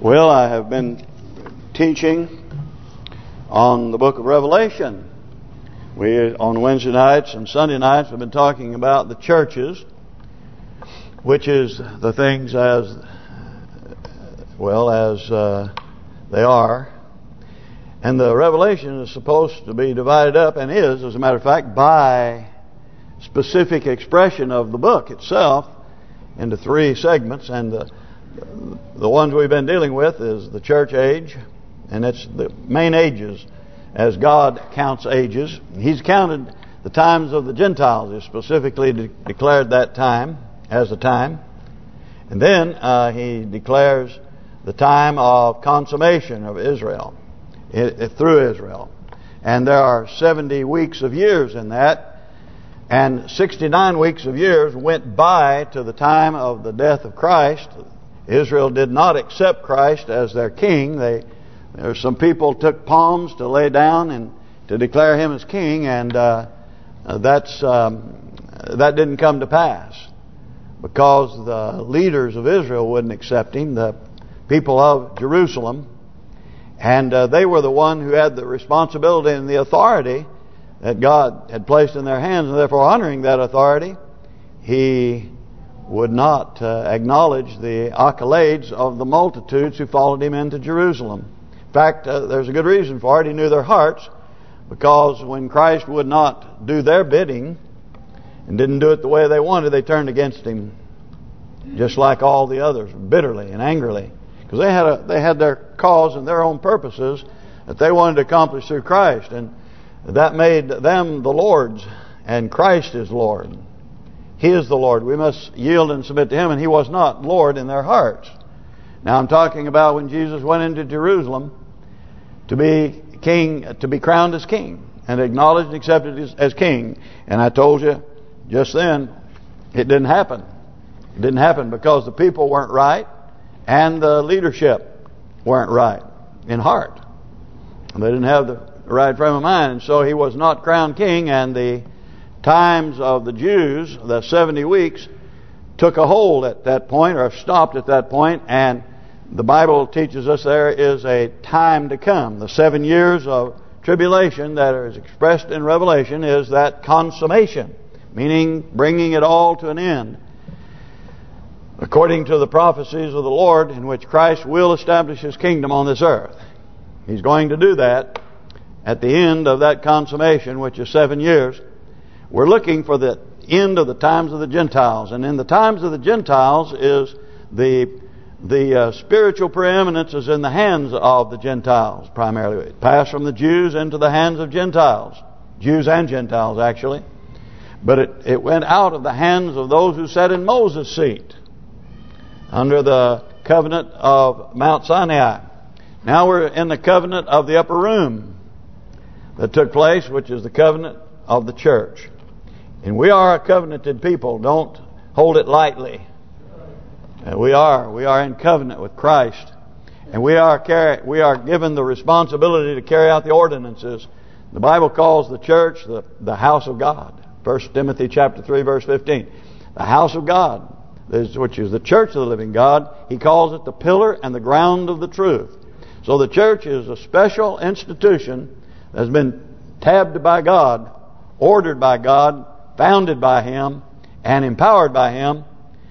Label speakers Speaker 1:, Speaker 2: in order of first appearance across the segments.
Speaker 1: Well, I have been teaching on the book of Revelation. We, on Wednesday nights and Sunday nights, have been talking about the churches, which is the things as well as they are. And the Revelation is supposed to be divided up, and is, as a matter of fact, by specific expression of the book itself into three segments. And the ones we've been dealing with is the church age, and it's the main ages as God counts ages. He's counted the times of the Gentiles. He specifically declared that time as a time. And then he declares the time of consummation of Israel, through Israel. And there are 70 weeks of years in that. And 69 weeks of years went by to the time of the death of Christ. Israel did not accept Christ as their king. Some people took palms to lay down and to declare him as king, and that didn't come to pass because the leaders of Israel wouldn't accept him, the people of Jerusalem, and they were the one who had the responsibility and the authority that God had placed in their hands, and therefore honoring that authority, he would not acknowledge the accolades of the multitudes who followed him into Jerusalem. In fact, there's a good reason for it. He knew their hearts, because when Christ would not do their bidding and didn't do it the way they wanted, they turned against him, just like all the others, bitterly and angrily, because they had their cause and their own purposes that they wanted to accomplish through Christ, and that made them the lords, and Christ is Lord. He is the Lord. We must yield and submit to him, and he was not Lord in their hearts. Now I'm talking about when Jesus went into Jerusalem to be king, to be crowned as king, and acknowledged and accepted as king. And I told you just then, it didn't happen. It didn't happen because the people weren't right, and the leadership weren't right in heart. They didn't have the right frame of mind, and so he was not crowned king, and the times of the Jews, the 70 weeks, took a hold at that point, or stopped at that point, and the Bible teaches us there is a time to come. The 7 years of tribulation that is expressed in Revelation is that consummation, meaning bringing it all to an end, according to the prophecies of the Lord, in which Christ will establish his kingdom on this earth. He's going to do that at the end of that consummation, which is 7 years. We're looking for the end of the times of the Gentiles, and in the times of the Gentiles is the spiritual preeminence is in the hands of the Gentiles primarily. It passed from the Jews into the hands of Gentiles, Jews and Gentiles actually, but it went out of the hands of those who sat in Moses' seat under the covenant of Mount Sinai. Now we're in the covenant of the upper room that took place, which is the covenant of the church. And we are a covenanted people. Don't hold it lightly. We are in covenant with Christ, and we are given the responsibility to carry out the ordinances. The Bible calls the church the house of God. 1 Timothy chapter 3 verse 15. The house of God, which is the church of the living God. He calls it the pillar and the ground of the truth. So the church is a special institution that's been tabbed by God, ordered by God, founded by him, and empowered by him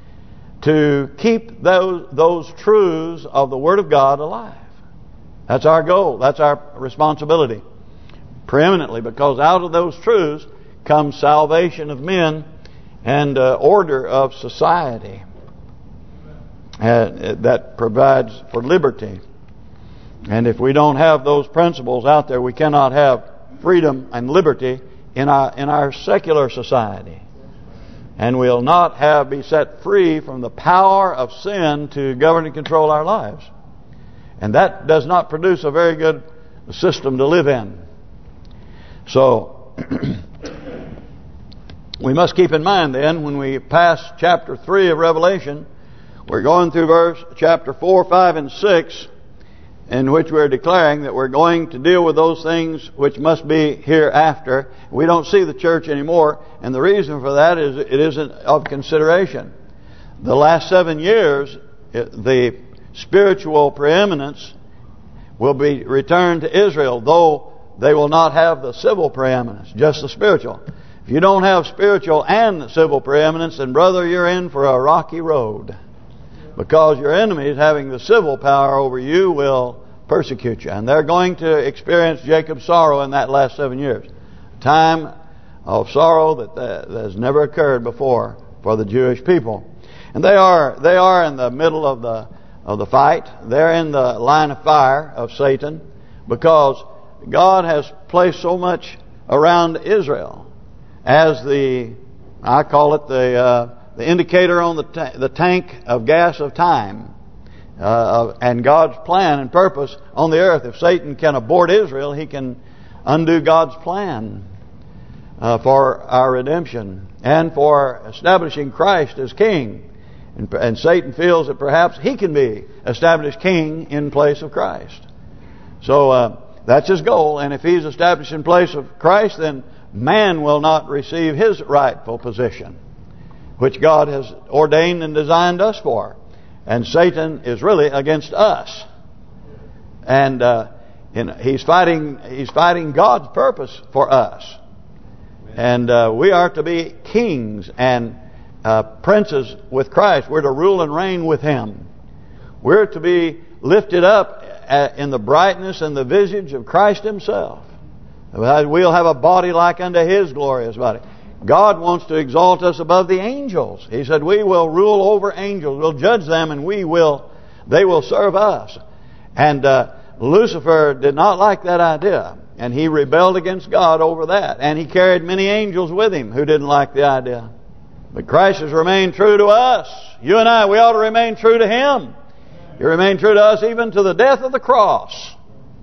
Speaker 1: to keep those truths of the Word of God alive. That's our goal. That's our responsibility. Preeminently, because out of those truths comes salvation of men and order of society that provides for liberty. And if we don't have those principles out there, we cannot have freedom and liberty in our secular society. And we'll not be set free from the power of sin to govern and control our lives. And that does not produce a very good system to live in. So we must keep in mind then, when we pass chapter 3 of Revelation, we're going through chapter 4, 5, and 6, in which we're declaring that we're going to deal with those things which must be hereafter. We don't see the church anymore, and the reason for that is it isn't of consideration. The last 7 years, the spiritual preeminence will be returned to Israel, though they will not have the civil preeminence, just the spiritual. If you don't have spiritual and civil preeminence, then brother, you're in for a rocky road. Because your enemies, having the civil power over you, will persecute you. And they're going to experience Jacob's sorrow in that last 7 years. Time of sorrow that has never occurred before for the Jewish people. And they are in the middle of the fight. They're in the line of fire of Satan, because God has placed so much around Israel as I call it the indicator on the tank of gas of time, and God's plan and purpose on the earth. If Satan can abort Israel, he can undo God's plan for our redemption and for establishing Christ as King. And Satan feels that perhaps he can be established king in place of Christ. So that's his goal. And if he's established in place of Christ, then man will not receive his rightful position, which God has ordained and designed us for. And Satan is really against us. And he's fighting God's purpose for us. And we are to be kings and princes with Christ. We're to rule and reign with Him. We're to be lifted up in the brightness and the visage of Christ Himself. We'll have a body like unto His glorious body. God wants to exalt us above the angels. He said we will rule over angels. We'll judge them, and they will serve us. And Lucifer did not like that idea. And he rebelled against God over that. And he carried many angels with him who didn't like the idea. But Christ has remained true to us. You and I, we ought to remain true to Him. He remained true to us even to the death of the cross.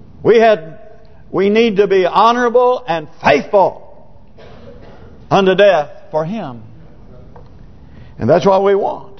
Speaker 1: We need to be honorable and faithful unto death for Him. And that's what we want.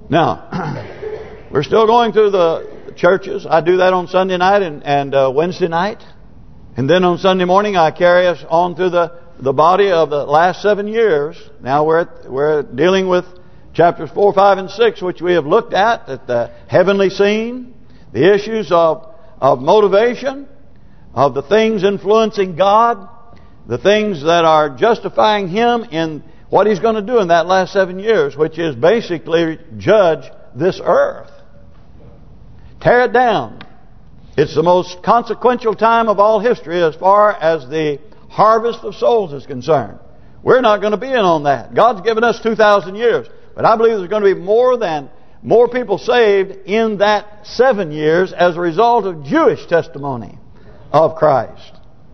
Speaker 1: Now, we're still going through the churches. I do that on Sunday night and Wednesday night. And then on Sunday morning I carry us on through the body of the last 7 years. Now we're dealing with chapters 4, 5, and 6, which we have looked at the heavenly scene, the issues of motivation, of the things influencing God, the things that are justifying Him in what He's going to do in that last 7 years, which is basically judge this earth. Tear it down. It's the most consequential time of all history as far as the harvest of souls is concerned. We're not going to be in on that. God's given us 2,000 years. But I believe there's going to be more people saved in that 7 years as a result of Jewish testimony of Christ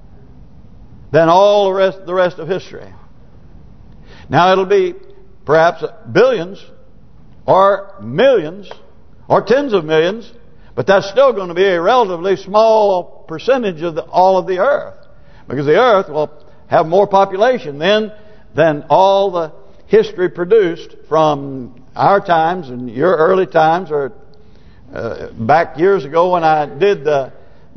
Speaker 1: than all the rest of history. Now it'll be perhaps billions or millions or tens of millions, but that's still going to be a relatively small percentage of all of the earth, because the earth will have more population then than all the history produced from our times and your early times, or back years ago when I did the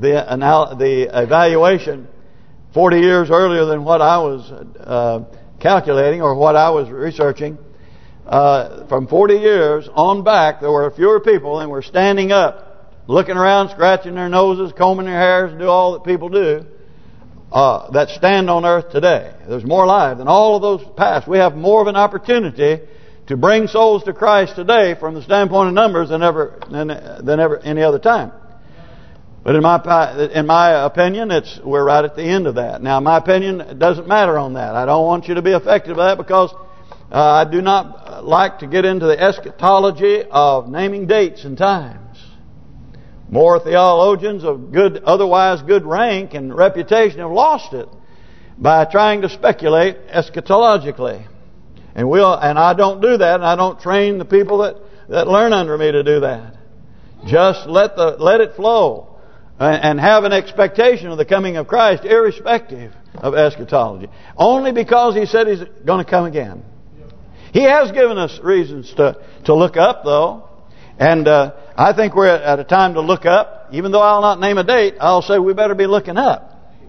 Speaker 1: evaluation 40 years earlier than what I was calculating or what I was researching. From 40 years on back, there were fewer people, and were standing up, looking around, scratching their noses, combing their hairs, and do all that people do, that stand on earth today. There's more alive than all of those past. We have more of an opportunity to bring souls to Christ today from the standpoint of numbers than ever any other time. But in my opinion, we're right at the end of that. Now, my opinion doesn't matter on that. I don't want you to be affected by that, because I do not like to get into the eschatology of naming dates and times. More theologians of otherwise good rank and reputation have lost it by trying to speculate eschatologically. And I don't do that, and I don't train the people that learn under me to do that. Just let it flow and have an expectation of the coming of Christ, irrespective of eschatology. Only because He said He's going to come again. He has given us reasons to look up, though. And I think we're at a time to look up. Even though I'll not name a date, I'll say we better be looking up.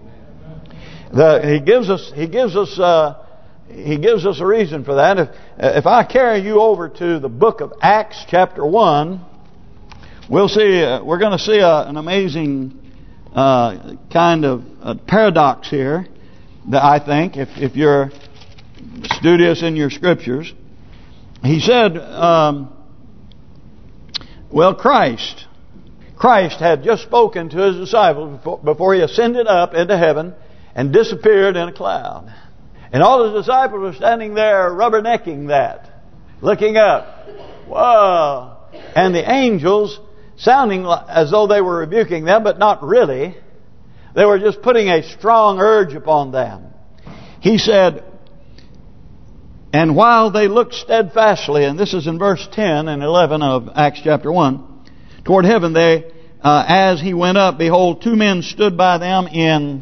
Speaker 1: He gives us a reason for that. If I carry you over to the book of Acts chapter 1, we'll see. We're going to see an amazing kind of paradox here. That I think, if you're studious in your scriptures, he said, well, Christ had just spoken to his disciples before he ascended up into heaven and disappeared in a cloud. And all his disciples were standing there rubbernecking that, looking up. Whoa! And the angels, sounding as though they were rebuking them, but not really. They were just putting a strong urge upon them. He said, and while they looked steadfastly, and this is in verse 10 and 11 of Acts chapter 1, toward heaven, they, as he went up, behold, two men stood by them in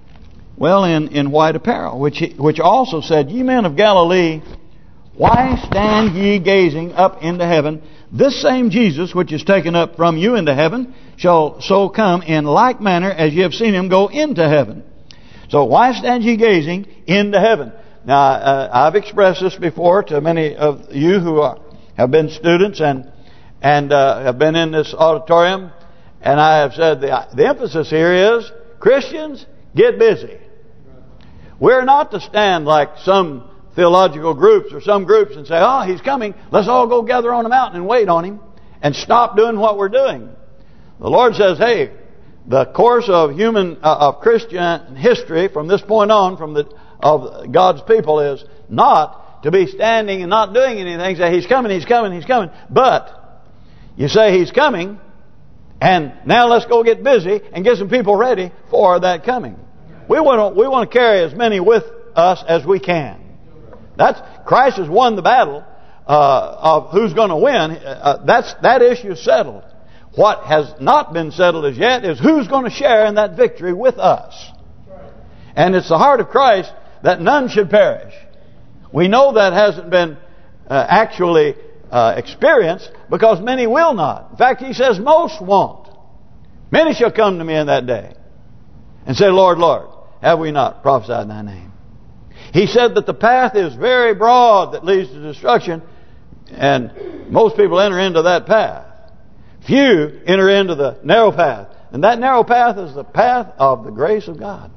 Speaker 1: white apparel, which also said, Ye men of Galilee, why stand ye gazing up into heaven? This same Jesus, which is taken up from you into heaven, shall so come in like manner as ye have seen him go into heaven. So why stand ye gazing into heaven? Now, I've expressed this before to many of you who have been students and have been in this auditorium, and I have said the emphasis here is, Christians, get busy. We're not to stand like some theological groups or some groups and say, oh, he's coming, let's all go gather on a mountain and wait on him and stop doing what we're doing. The Lord says, hey, the course of Christian history from this point on, of God's people, is not to be standing and not doing anything. Say, he's coming, he's coming, he's coming. But you say he's coming, and now let's go get busy and get some people ready for that coming. We want to carry as many with us as we can. Christ has won the battle of who's going to win. That issue is settled. What has not been settled as yet is who's going to share in that victory with us. And it's the heart of Christ that none should perish. We know that hasn't been actually experienced because many will not. In fact, he says most won't. Many shall come to me in that day and say, Lord, Lord, have we not prophesied in thy name? He said that the path is very broad that leads to destruction, and most people enter into that path. Few enter into the narrow path. And that narrow path is the path of the grace of God.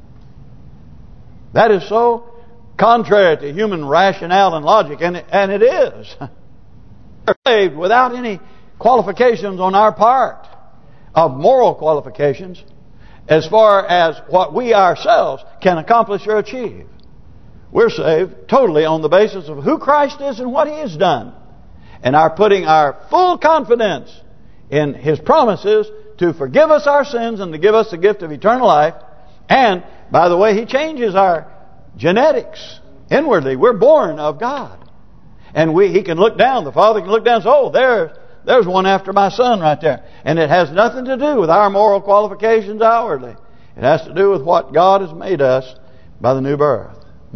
Speaker 1: That is so contrary to human rationale and logic, and it is. We're saved without any qualifications on our part of moral qualifications as far as what we ourselves can accomplish or achieve. We're saved totally on the basis of who Christ is and what He has done, and are putting our full confidence in His promises to forgive us our sins and to give us the gift of eternal life. And, by the way, He changes our genetics inwardly. We're born of God. And He can look down, the Father can look down and say, oh, there's one after my son right there. And it has nothing to do with our moral qualifications outwardly. It has to do with what God has made us by the new birth.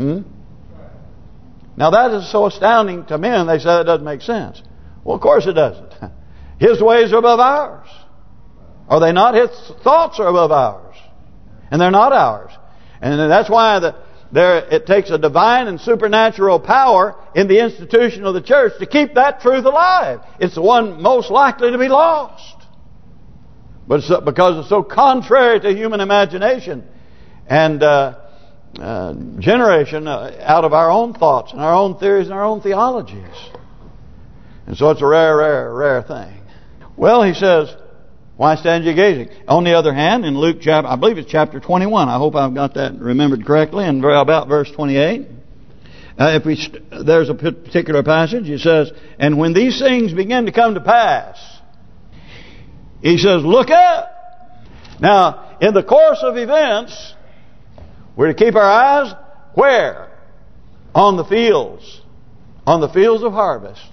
Speaker 1: Now that is so astounding to men, they say it doesn't make sense. Well, of course it doesn't. His ways are above ours. Are they not? His thoughts are above ours. And they're not ours. And that's why it takes a divine and supernatural power in the institution of the church to keep that truth alive. It's the one most likely to be lost. But it's because it's so contrary to human imagination and generation out of our own thoughts and our own theories and our own theologies. And so it's a rare thing. Well, he says, why stand ye gazing? On the other hand, in Luke chapter, I believe it's chapter 21. I hope I've got that remembered correctly. And about verse 28, there's a particular passage. It says, and when these things begin to come to pass, he says, look up. Now, in the course of events, we're to keep our eyes where? On the fields. On the fields of harvest.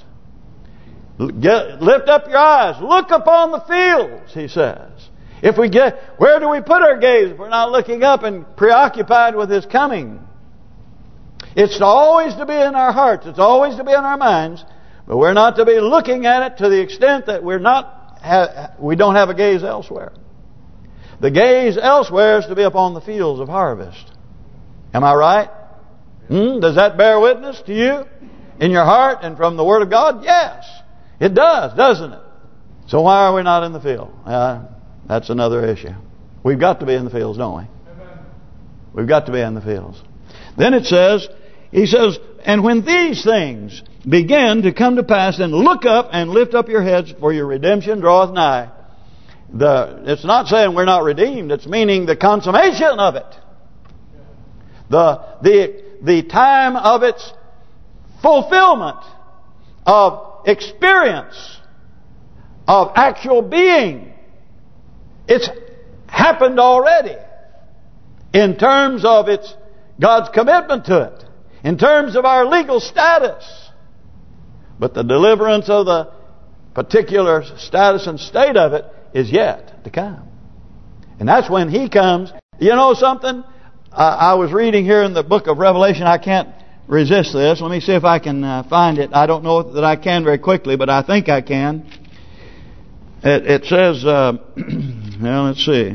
Speaker 1: Lift up your eyes. Look upon the fields, he says. Where do we put our gaze if we're not looking up and preoccupied with His coming? It's always to be in our hearts. It's always to be in our minds. But we're not to be looking at it to the extent that we don't have a gaze elsewhere. The gaze elsewhere is to be upon the fields of harvest. Am I right? Does that bear witness to you in your heart and from the Word of God? Yes, it does, doesn't it? So why are we not in the field? That's another issue. We've got to be in the fields, don't we? We've got to be in the fields. Then it says, he says, and when these things begin to come to pass, then look up and lift up your heads, for your redemption draweth nigh. It's not saying we're not redeemed. It's meaning the consummation of it. The time of its fulfillment, of experience, of actual being. It's happened already in terms of God's commitment to it, in terms of our legal status. But the deliverance of the particular status and state of it is yet to come. And that's when He comes. You know something? I was reading here in the book of Revelation. I can't resist this. Let me see if I can find it. I don't know that I can very quickly, but I think I can. It says, well, let's see.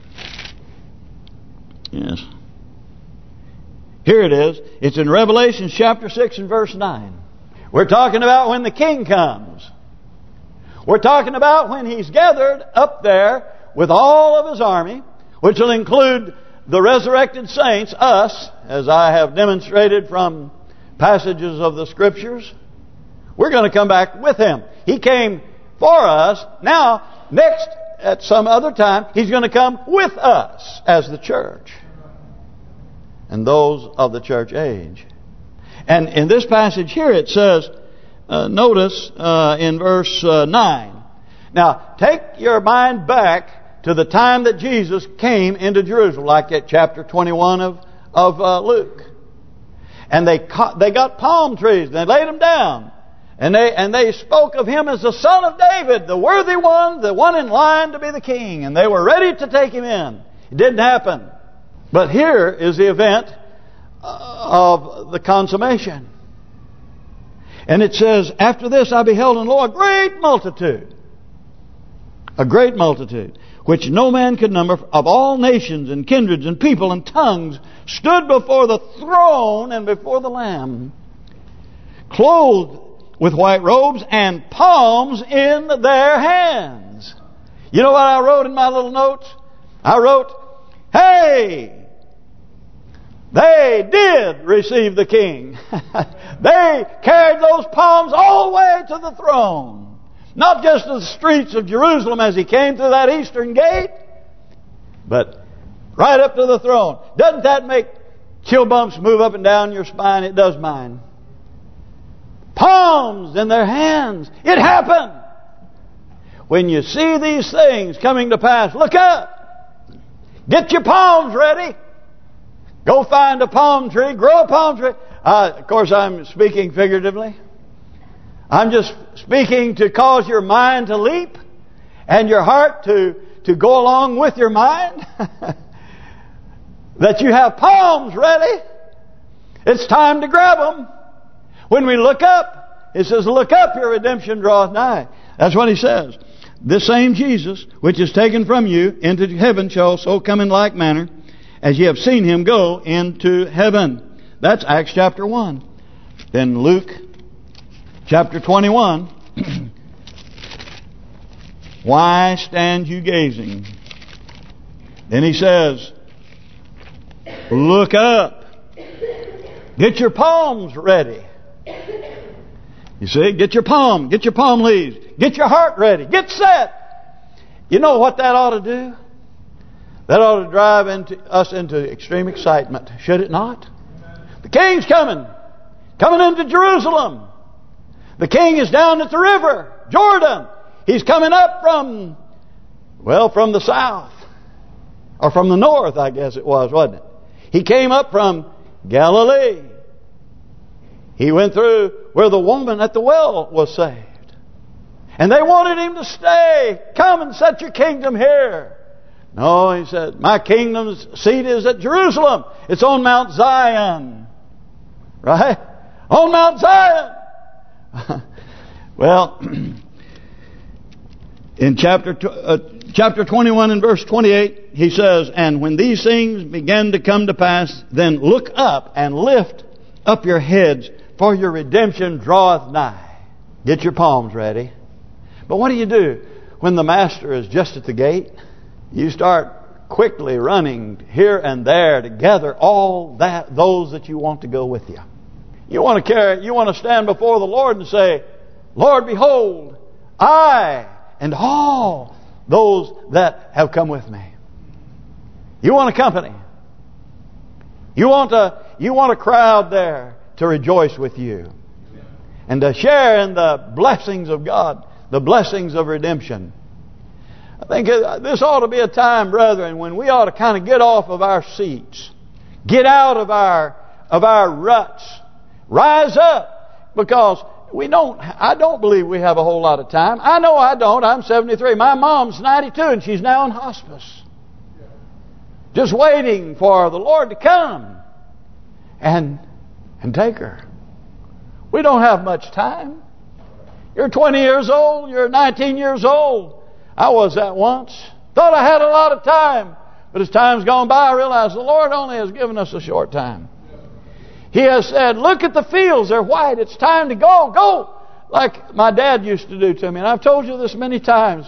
Speaker 1: Yes. Here it is. It's in Revelation chapter 6 and verse 9. We're talking about when the King comes. We're talking about when He's gathered up there with all of His army, which will include the resurrected saints, us, as I have demonstrated from passages of the Scriptures. We're going to come back with Him. He came for us. Now, next, at some other time, He's going to come with us as the church and those of the church age. And in this passage here it says, notice in verse 9. Now, take your mind back to the time that Jesus came into Jerusalem, like at chapter 21 of Luke. And they got palm trees, and they laid them down. And they spoke of Him as the Son of David, the worthy one, the one in line to be the king. And they were ready to take Him in. It didn't happen. But here is the event of the consummation. And it says, after this I beheld and lo, a great multitude, which no man could number, of all nations and kindreds and people and tongues, stood before the throne and before the Lamb, clothed with white robes and palms in their hands. You know what I wrote in my little notes? I wrote, hey, they did receive the King. They carried those palms all the way to the throne. Not just to the streets of Jerusalem as He came through that eastern gate, but right up to the throne. Doesn't that make chill bumps move up and down your spine? It does mine. Palms in their hands. It happened. When you see these things coming to pass, look up. Get your palms ready. Go find a palm tree. Grow a palm tree. Of course, I'm speaking figuratively. I'm just speaking to cause your mind to leap and your heart to go along with your mind. That you have palms ready. It's time to grab them. When we look up, it says, look up, your redemption draweth nigh. That's what He says. This same Jesus, which is taken from you into heaven, shall so come in like manner as ye have seen Him go into heaven. That's Acts chapter 1. Then Luke chapter 21. Why stand you gazing? Then He says, look up. Get your palms ready. You see, get your palm leaves. Get your heart ready. Get set. You know what that ought to do? That ought to drive us into extreme excitement, should it not? The King's coming into Jerusalem. The King is down at the river, Jordan. He's coming up from the south. Or from the north, I guess it was, wasn't it? He came up from Galilee. He went through where the woman at the well was saved. And they wanted Him to stay. Come and set your kingdom here. No, He said, my kingdom's seat is at Jerusalem. It's on Mount Zion. Right? On Mount Zion. Well, in chapter 21 and verse 28, He says, and when these things begin to come to pass, then look up and lift up your heads, for your redemption draweth nigh. Get your palms ready. But what do? when the master is just at the gate, you start quickly running here and there to gather those that you want to go with you. You want to stand before the Lord and say, Lord, behold, I and all those that have come with me. You want a company. You want a crowd there to rejoice with you and to share in the blessings of God, the blessings of redemption. I think this ought to be a time, brethren, when we ought to kind of get off of our seats, get out of our ruts, rise up, because I don't believe we have a whole lot of time. I know I don't. I'm 73. My mom's 92 and she's now in hospice. Just waiting for the Lord to come and take her. We don't have much time. You're 20 years old. You're 19 years old. I was that once. Thought I had a lot of time. But as time's gone by, I realize the Lord only has given us a short time. He has said, look at the fields. They're white. It's time to go. Go! Like my dad used to do to me. And I've told you this many times.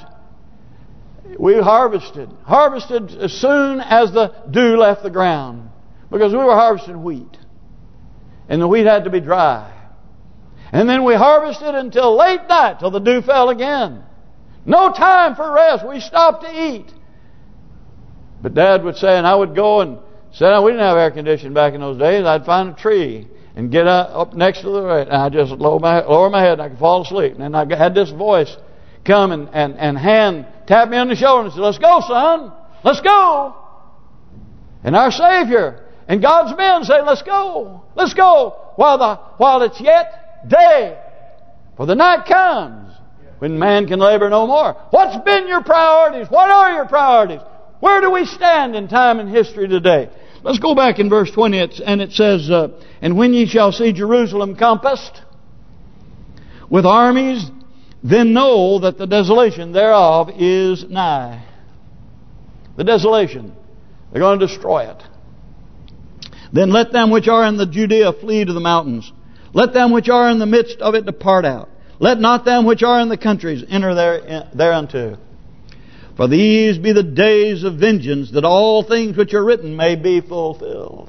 Speaker 1: We harvested as soon as the dew left the ground, because we were harvesting wheat, and the wheat had to be dry. And then we harvested until late night, till the dew fell again. No time for rest. We stopped to eat. But Dad would say, and I would go and sit down. We didn't have air conditioning back in those days. I'd find a tree and get up next to the right, and I'd just lower my head and I could fall asleep. And then I had this voice come and hand tap me on the shoulder and say, let's go, son. Let's go. And our Savior and God's men say, let's go. Let's go while it's yet day. For the night comes when man can labor no more. What's been your priorities? What are your priorities? Where do we stand in time and history today? Let's go back in verse 20, and it says, and when ye shall see Jerusalem compassed with armies, then know that the desolation thereof is nigh. The desolation. They're going to destroy it. Then let them which are in the Judea flee to the mountains. Let them which are in the midst of it depart out. Let not them which are in the countries enter thereunto. For these be the days of vengeance, that all things which are written may be fulfilled.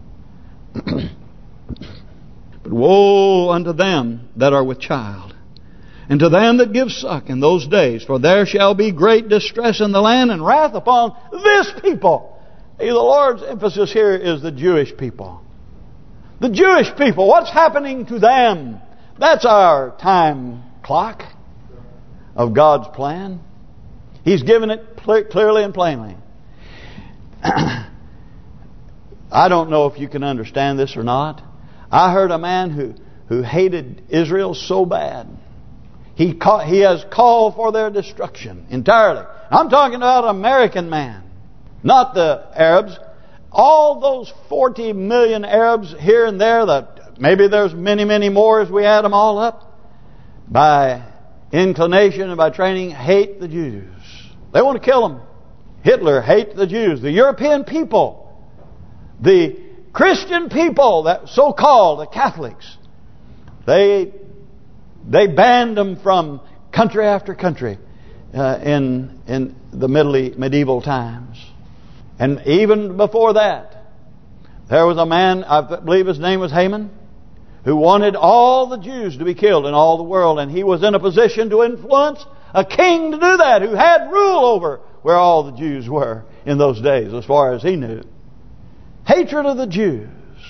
Speaker 1: But woe unto them that are with child, and to them that give suck in those days, for there shall be great distress in the land, and wrath upon this people. The Lord's emphasis here is the Jewish people. The Jewish people, what's happening to them? That's our time clock of God's plan. He's given it clearly and plainly. I don't know if you can understand this or not. I heard a man who hated Israel so bad. He has called for their destruction entirely. I'm talking about an American man, not the Arabs. All those 40 million Arabs here and there, that maybe there's many, many more as we add them all up, by inclination and by training, hate the Jews. They want to kill them. Hitler hates the Jews. The European people, the Christian people, that so-called the Catholics, they banned them from country after country in the medieval times. And even before that, there was a man, I believe his name was Haman, who wanted all the Jews to be killed in all the world. And he was in a position to influence a king to do that, who had rule over where all the Jews were in those days, as far as he knew. Hatred of the Jews.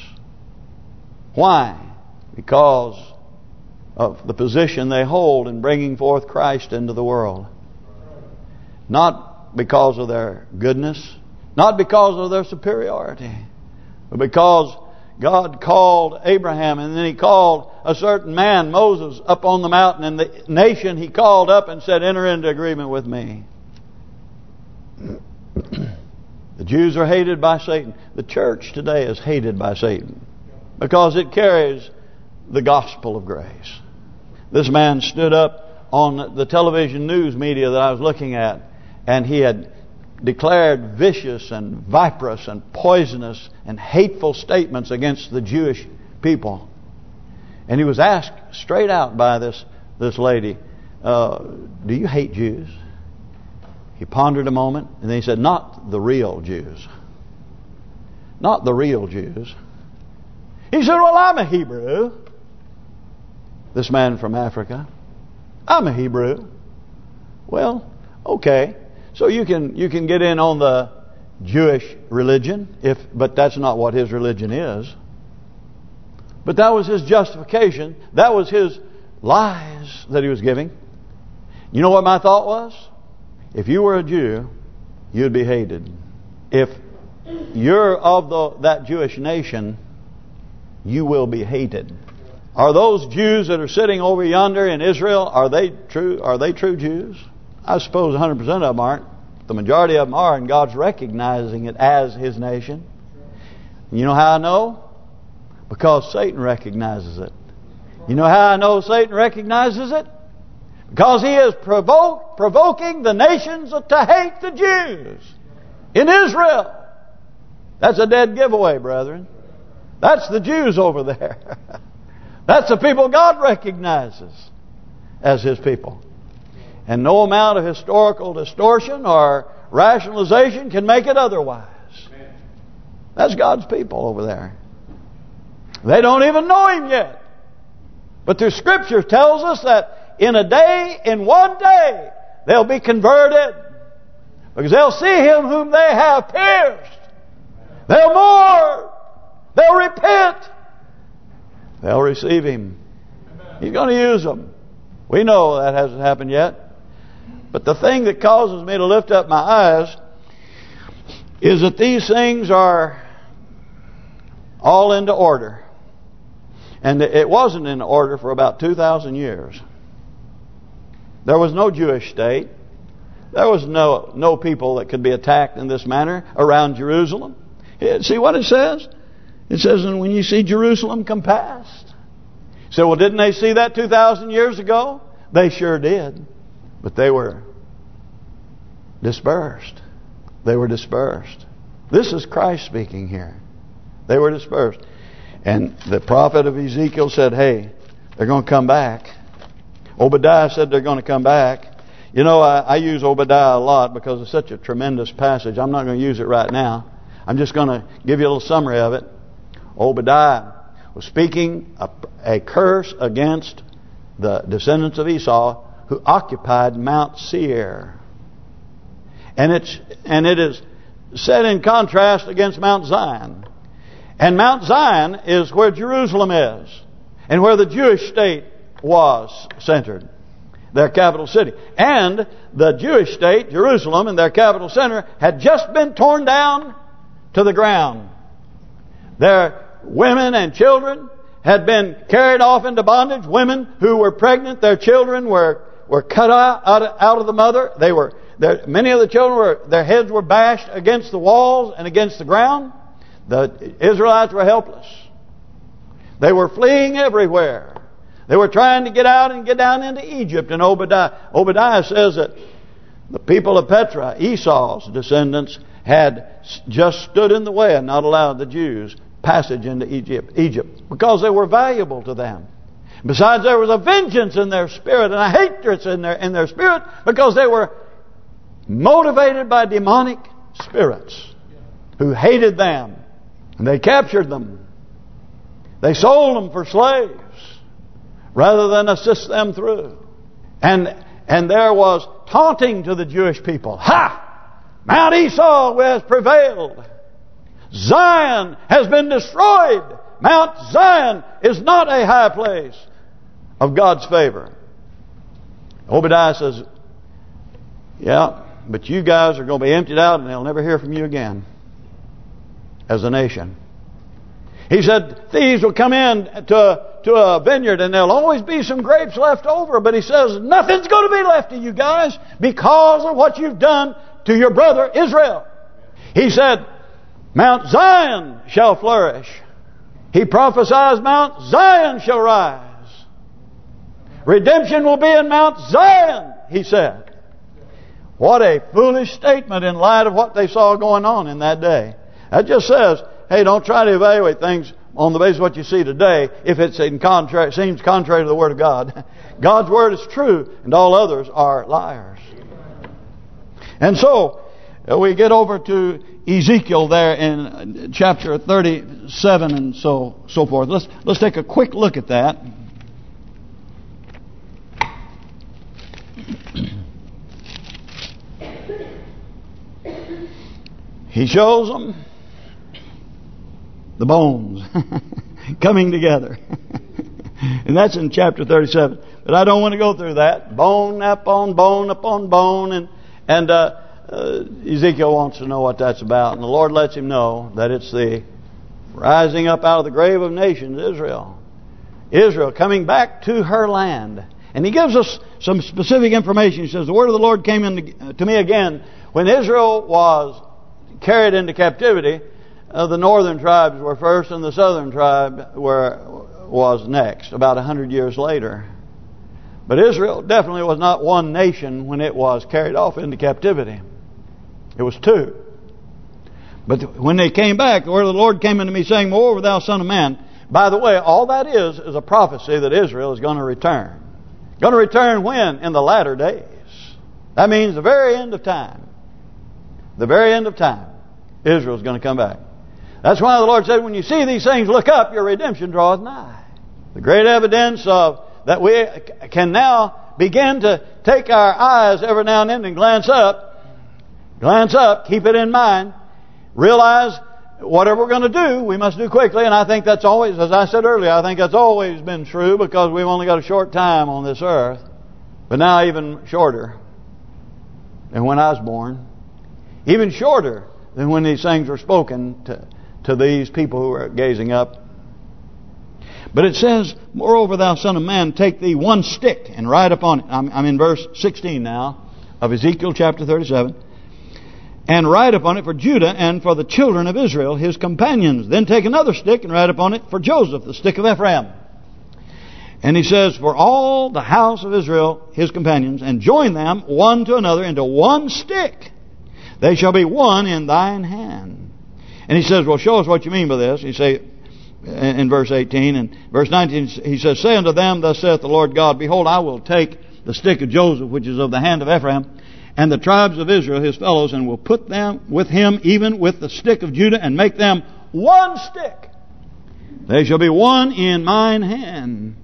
Speaker 1: Why? Because of the position they hold in bringing forth Christ into the world. Not because of their goodness, not because of their superiority, but because God called Abraham, and then He called a certain man, Moses, up on the mountain, and the nation He called up and said, enter into agreement with me. The Jews are hated by Satan. The church today is hated by Satan because it carries the gospel of grace. This man stood up on the television news media that I was looking at, and he had declared vicious and viperous and poisonous and hateful statements against the Jewish people. And he was asked straight out by this lady, do you hate Jews? He pondered a moment, and then he said, not the real Jews. Not the real Jews. He said, well, I'm a Hebrew. This man from Africa. I'm a Hebrew. Well, okay. So you can get in on the Jewish religion, but that's not what his religion is. But that was his justification. That was his lies that he was giving. You know what my thought was? If you were a Jew, you'd be hated. If you're of that Jewish nation, you will be hated. Are those Jews that are sitting over yonder in Israel, are they true? Are they true Jews? I suppose 100% of them aren't. The majority of them are, and God's recognizing it as His nation. You know how I know? Because Satan recognizes it. You know how I know Satan recognizes it? Because he is provoking the nations to hate the Jews in Israel. That's a dead giveaway, brethren. That's the Jews over there. That's the people God recognizes as His people. And no amount of historical distortion or rationalization can make it otherwise. That's God's people over there. They don't even know Him yet. But the Scripture tells us that in one day, they'll be converted. Because they'll see Him whom they have pierced. They'll mourn. They'll repent. They'll receive Him. He's going to use them. We know that hasn't happened yet. But the thing that causes me to lift up my eyes is that these things are all into order. And it wasn't in order for about 2,000 years. There was no Jewish state. There was no people that could be attacked in this manner around Jerusalem. See what it says? It says, and when you see Jerusalem compassed. So, well, didn't they see that 2,000 years ago? They sure did. But they were dispersed. They were dispersed. This is Christ speaking here. They were dispersed. And the prophet of Ezekiel said, hey, they're going to come back. Obadiah said they're going to come back. You know, I use Obadiah a lot because it's such a tremendous passage. I'm not going to use it right now. I'm just going to give you a little summary of it. Obadiah was speaking a curse against the descendants of Esau who occupied Mount Seir. And it is set in contrast against Mount Zion. And Mount Zion is where Jerusalem is and where the Jewish state was centered, their capital city. And the Jewish state, Jerusalem, and their capital center had just been torn down to the ground. Their women and children had been carried off into bondage. Women who were pregnant, their children were cut out of the mother. Many of the children their heads were bashed against the walls and against the ground. The Israelites were helpless. They were fleeing everywhere. They were trying to get out and get down into Egypt. And Obadiah says that the people of Petra, Esau's descendants, had just stood in the way and not allowed the Jews passage into Egypt because they were valuable to them. Besides, there was a vengeance in their spirit and a hatred in their spirit because they were motivated by demonic spirits who hated them. And they captured them. They sold them for slaves rather than assist them through. And there was taunting to the Jewish people. Ha! Mount Esau has prevailed. Zion has been destroyed. Mount Zion is not a high place of God's favor. Obadiah says, yeah, but you guys are going to be emptied out and they'll never hear from you again as a nation. He said thieves will come in to a vineyard and there'll always be some grapes left over. But he says nothing's going to be left of you guys because of what you've done to your brother Israel. He said Mount Zion shall flourish. He prophesies Mount Zion shall rise. Redemption will be in Mount Zion, he said. What a foolish statement in light of what they saw going on in that day. That just says, hey, don't try to evaluate things on the basis of what you see today if it's seems contrary to the Word of God. God's Word is true and all others are liars. And so we get over to Ezekiel there in chapter 37 and so forth. Let's take a quick look at that. He shows them the bones coming together. And that's in chapter 37. But I don't want to go through that. Bone upon bone upon bone. And Ezekiel wants to know what that's about. And the Lord lets him know that it's the rising up out of the grave of nations, Israel. Israel coming back to her land. And he gives us some specific information. He says, the word of the Lord came to me again. When Israel was carried into captivity, the northern tribes were first and the southern tribe was next, about 100 years later. But Israel definitely was not one nation when it was carried off into captivity. It was two. But when they came back, the word of the Lord came unto me saying, moreover, thou son of man. By the way, all that is a prophecy that Israel is going to return. Going to return when? In the latter days. That means the very end of time. The very end of time. Israel is going to come back. That's why the Lord said, when you see these things, look up, your redemption draweth nigh. The great evidence of that we can now begin to take our eyes every now and then and glance up, keep it in mind, realize whatever we're going to do, we must do quickly. And I think that's always, as I said earlier, I think that's always been true because we've only got a short time on this earth. But now even shorter than when I was born. Even shorter than when these things were spoken to these people who are gazing up. But it says, moreover, thou son of man, take thee one stick and write upon it. I'm in verse 16 now of Ezekiel chapter 37. And write upon it for Judah and for the children of Israel, his companions. Then take another stick and write upon it for Joseph, the stick of Ephraim. And he says, for all the house of Israel, his companions, and join them one to another into one stick. They shall be one in thine hand. And he says, well, show us what you mean by this. He say in verse 18 and verse 19, he says, say unto them, thus saith the Lord God, behold, I will take the stick of Joseph, which is of the hand of Ephraim, and the tribes of Israel, his fellows, and will put them with him, even with the stick of Judah, and make them one stick. They shall be one in mine hand.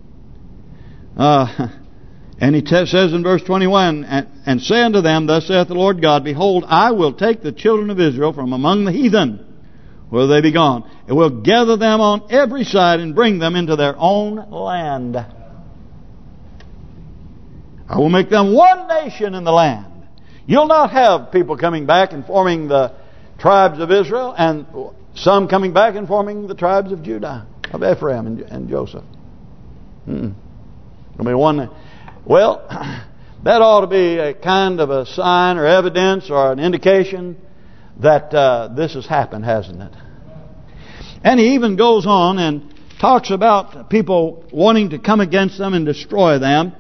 Speaker 1: And he says in verse 21, and say unto them, thus saith the Lord God, behold, I will take the children of Israel from among the heathen, where they be gone, and will gather them on every side and bring them into their own land. I will make them one nation in the land. You'll not have people coming back and forming the tribes of Israel, and some coming back and forming the tribes of Judah, of Ephraim and Joseph. It'll be one. Well, that ought to be a kind of a sign or evidence or an indication that this has happened, hasn't it? And he even goes on and talks about people wanting to come against them and destroy them.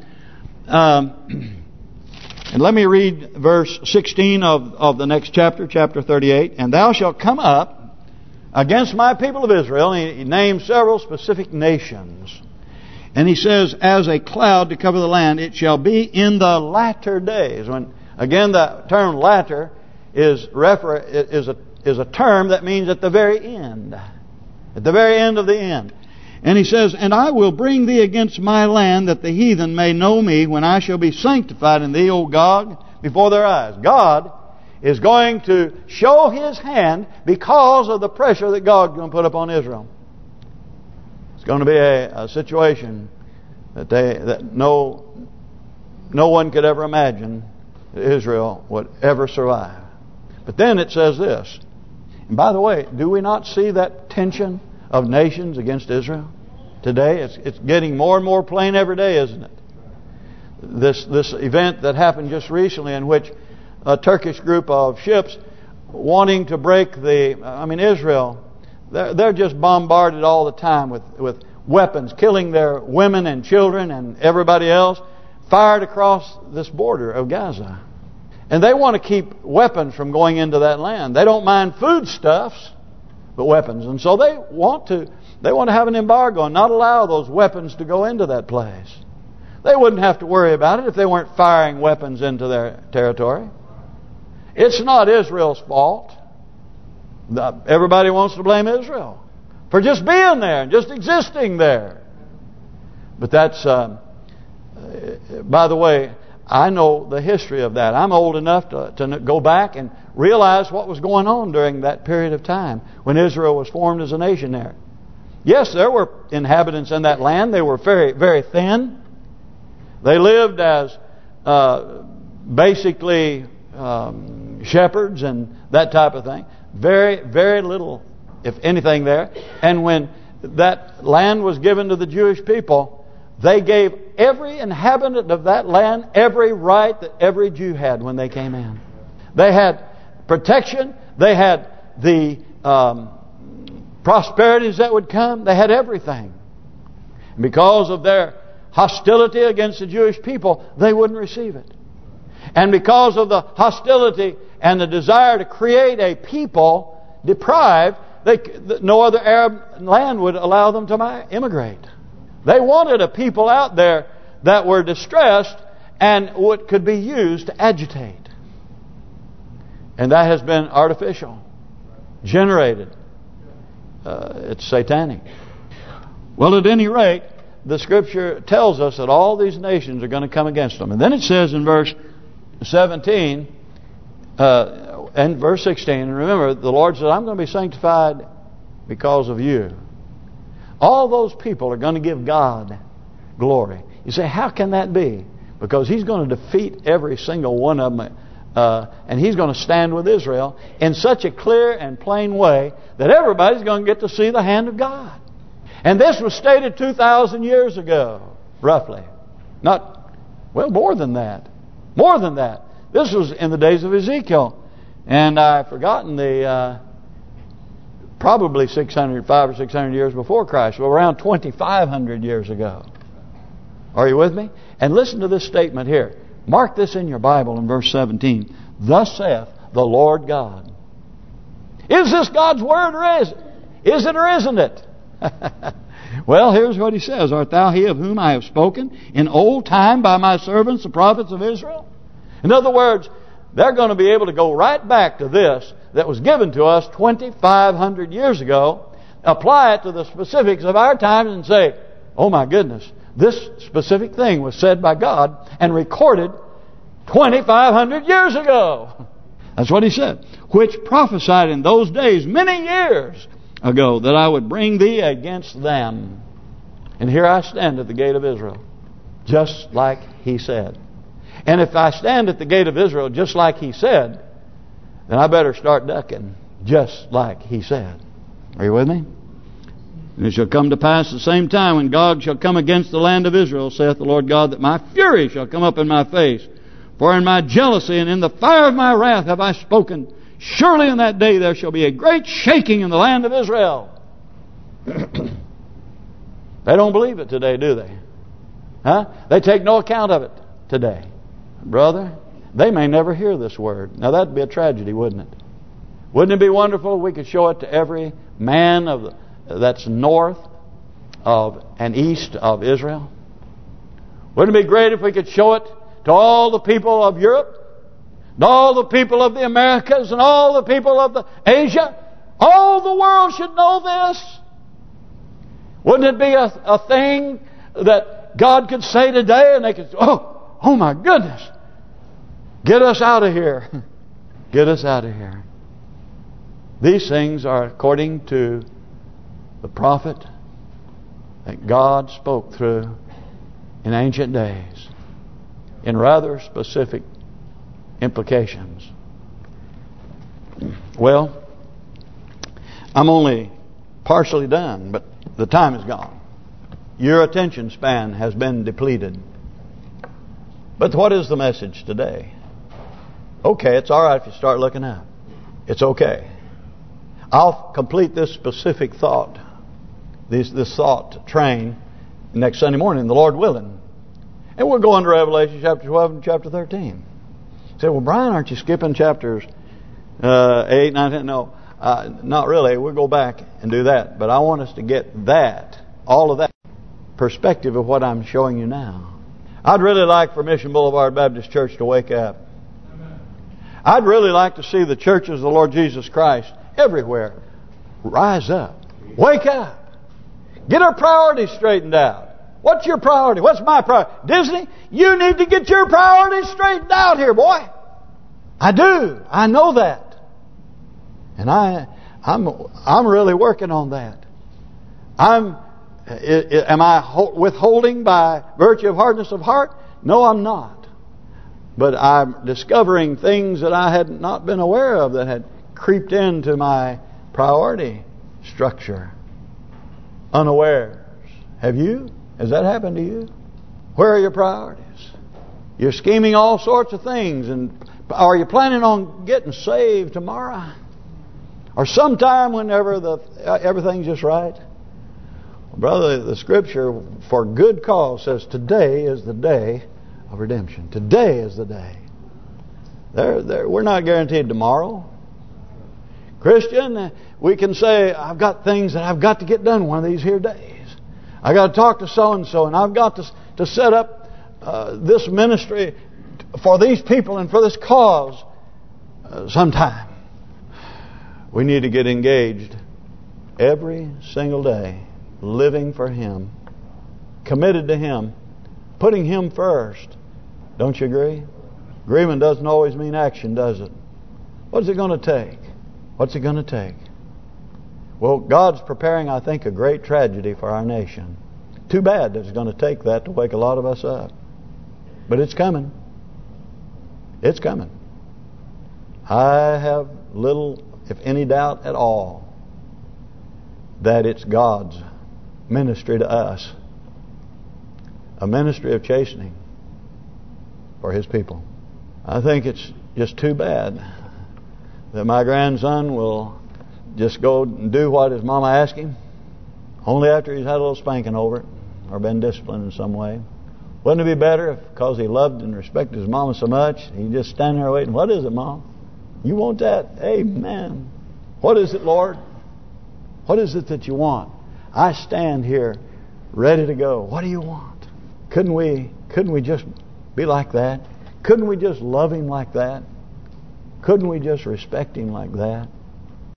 Speaker 1: And let me read verse 16 of the next chapter, chapter 38. And thou shalt come up against my people of Israel. And he names several specific nations. And he says, as a cloud to cover the land, it shall be in the latter days. When again, the term latter is a term that means at the very end. At the very end of the end. And he says, and I will bring thee against my land, that the heathen may know me, when I shall be sanctified in thee, O Gog, before their eyes. God is going to show his hand because of the pressure that God's going to put upon Israel. It's going to be a situation that no one could ever imagine that Israel would ever survive. But then it says this. And by the way, do we not see that tension of nations against Israel today? It's getting more and more plain every day, isn't it? This event that happened just recently, in which a Turkish group of ships wanting to break Israel, they're just bombarded all the time with weapons, killing their women and children and everybody else, fired across this border of Gaza. And they want to keep weapons from going into that land. They don't mind foodstuffs, but weapons. And so they want to have an embargo and not allow those weapons to go into that place. They wouldn't have to worry about it if they weren't firing weapons into their territory. It's not Israel's fault. Everybody wants to blame Israel for just being there and just existing there. But that's, by the way, I know the history of that. I'm old enough to go back and realize what was going on during that period of time when Israel was formed as a nation there. Yes, there were inhabitants in that land. They were very, very thin. They lived as basically shepherds and that type of thing. Very, very little, if anything, there. And when that land was given to the Jewish people, they gave every inhabitant of that land every right that every Jew had when they came in. They had protection. They had the prosperities that would come. They had everything. And because of their hostility against the Jewish people, they wouldn't receive it. And because of the hostility and the desire to create a people deprived, no other Arab land would allow them to immigrate. They wanted a people out there that were distressed and what could be used to agitate. And that has been artificial, generated. It's satanic. Well, at any rate, the Scripture tells us that all these nations are going to come against them. And then it says in verse 17 and verse 16, and remember, the Lord said, I'm going to be sanctified because of you. All those people are going to give God glory. You say, how can that be? Because He's going to defeat every single one of them, and He's going to stand with Israel in such a clear and plain way that everybody's going to get to see the hand of God. And this was stated 2,000 years ago, roughly. More than that. More than that. This was in the days of Ezekiel. And I've forgotten probably 500 or 600 years before Christ. Well, around 2,500 years ago. Are you with me? And listen to this statement here. Mark this in your Bible in verse 17. Thus saith the Lord God. Is this God's word or is it? Is it or isn't it? Well, here's what He says. Art thou He of whom I have spoken in old time by my servants, the prophets of Israel? In other words, they're going to be able to go right back to this that was given to us 2,500 years ago, apply it to the specifics of our times and say, oh my goodness, this specific thing was said by God and recorded 2,500 years ago. That's what He said. Which prophesied in those days many years ago that I would bring thee against them. And here I stand at the gate of Israel, just like He said. And if I stand at the gate of Israel just like He said, then I better start ducking just like He said. Are you with me? And it shall come to pass the same time when Gog shall come against the land of Israel, saith the Lord God, that my fury shall come up in my face. For in my jealousy and in the fire of my wrath have I spoken. Surely in that day there shall be a great shaking in the land of Israel. They don't believe it today, do they? They take no account of it today. Brother, they may never hear this word. Now that'd be a tragedy, wouldn't it? Wouldn't it be wonderful if we could show it to every man that's north of and east of Israel? Wouldn't it be great if we could show it to all the people of Europe, and all the people of the Americas, and all the people of Asia? All the world should know this. Wouldn't it be a thing that God could say today and they could say, oh my goodness, get us out of here. Get us out of here. These things are according to the prophet that God spoke through in ancient days in rather specific implications. Well, I'm only partially done, but the time is gone. Your attention span has been depleted. But what is the message today? Okay, it's all right if you start looking up. It's okay. I'll complete this specific thought, this thought train next Sunday morning, the Lord willing. And we'll go into Revelation chapter 12 and chapter 13. You say, well, Brian, aren't you skipping chapters 8, 9, 10? No, not really. We'll go back and do that. But I want us to get that, all of that perspective of what I'm showing you now. I'd really like for Mission Boulevard Baptist Church to wake up. I'd really like to see the churches of the Lord Jesus Christ everywhere rise up. Wake up. Get our priorities straightened out. What's your priority? What's my priority? Disney, you need to get your priorities straightened out here, boy. I do. I know that. And I'm really working on that. Am I withholding by virtue of hardness of heart? No, I'm not. But I'm discovering things that I had not been aware of that had creeped into my priority structure. Unawares. Have you? Has that happened to you? Where are your priorities? You're scheming all sorts of things. And are you planning on getting saved tomorrow? Or sometime whenever everything's just right? Brother, the Scripture, for good cause, says today is the day of redemption. Today is the day. We're not guaranteed tomorrow. Christian, we can say, I've got things that I've got to get done one of these here days. I got to talk to so-and-so, and I've got to set up this ministry for these people and for this cause sometime. We need to get engaged every single day, living for Him, committed to Him, putting Him first. Don't you agree? Agreement doesn't always mean action, does it? What's it going to take? What's it going to take? Well, God's preparing, I think, a great tragedy for our nation. Too bad that it's going to take that to wake a lot of us up. But it's coming. It's coming. I have little, if any doubt at all, that it's God's ministry to us. A ministry of chastening for His people. I think it's just too bad that my grandson will just go and do what his mama asked him, only after he's had a little spanking over it or been disciplined in some way. Wouldn't it be better if, because he loved and respected his mama so much, he'd just stand there waiting, what is it, Mom? You want that? Amen. What is it, Lord? What is it that you want? I stand here ready to go. What do you want? Couldn't we just be like that? Couldn't we just love Him like that? Couldn't we just respect Him like that?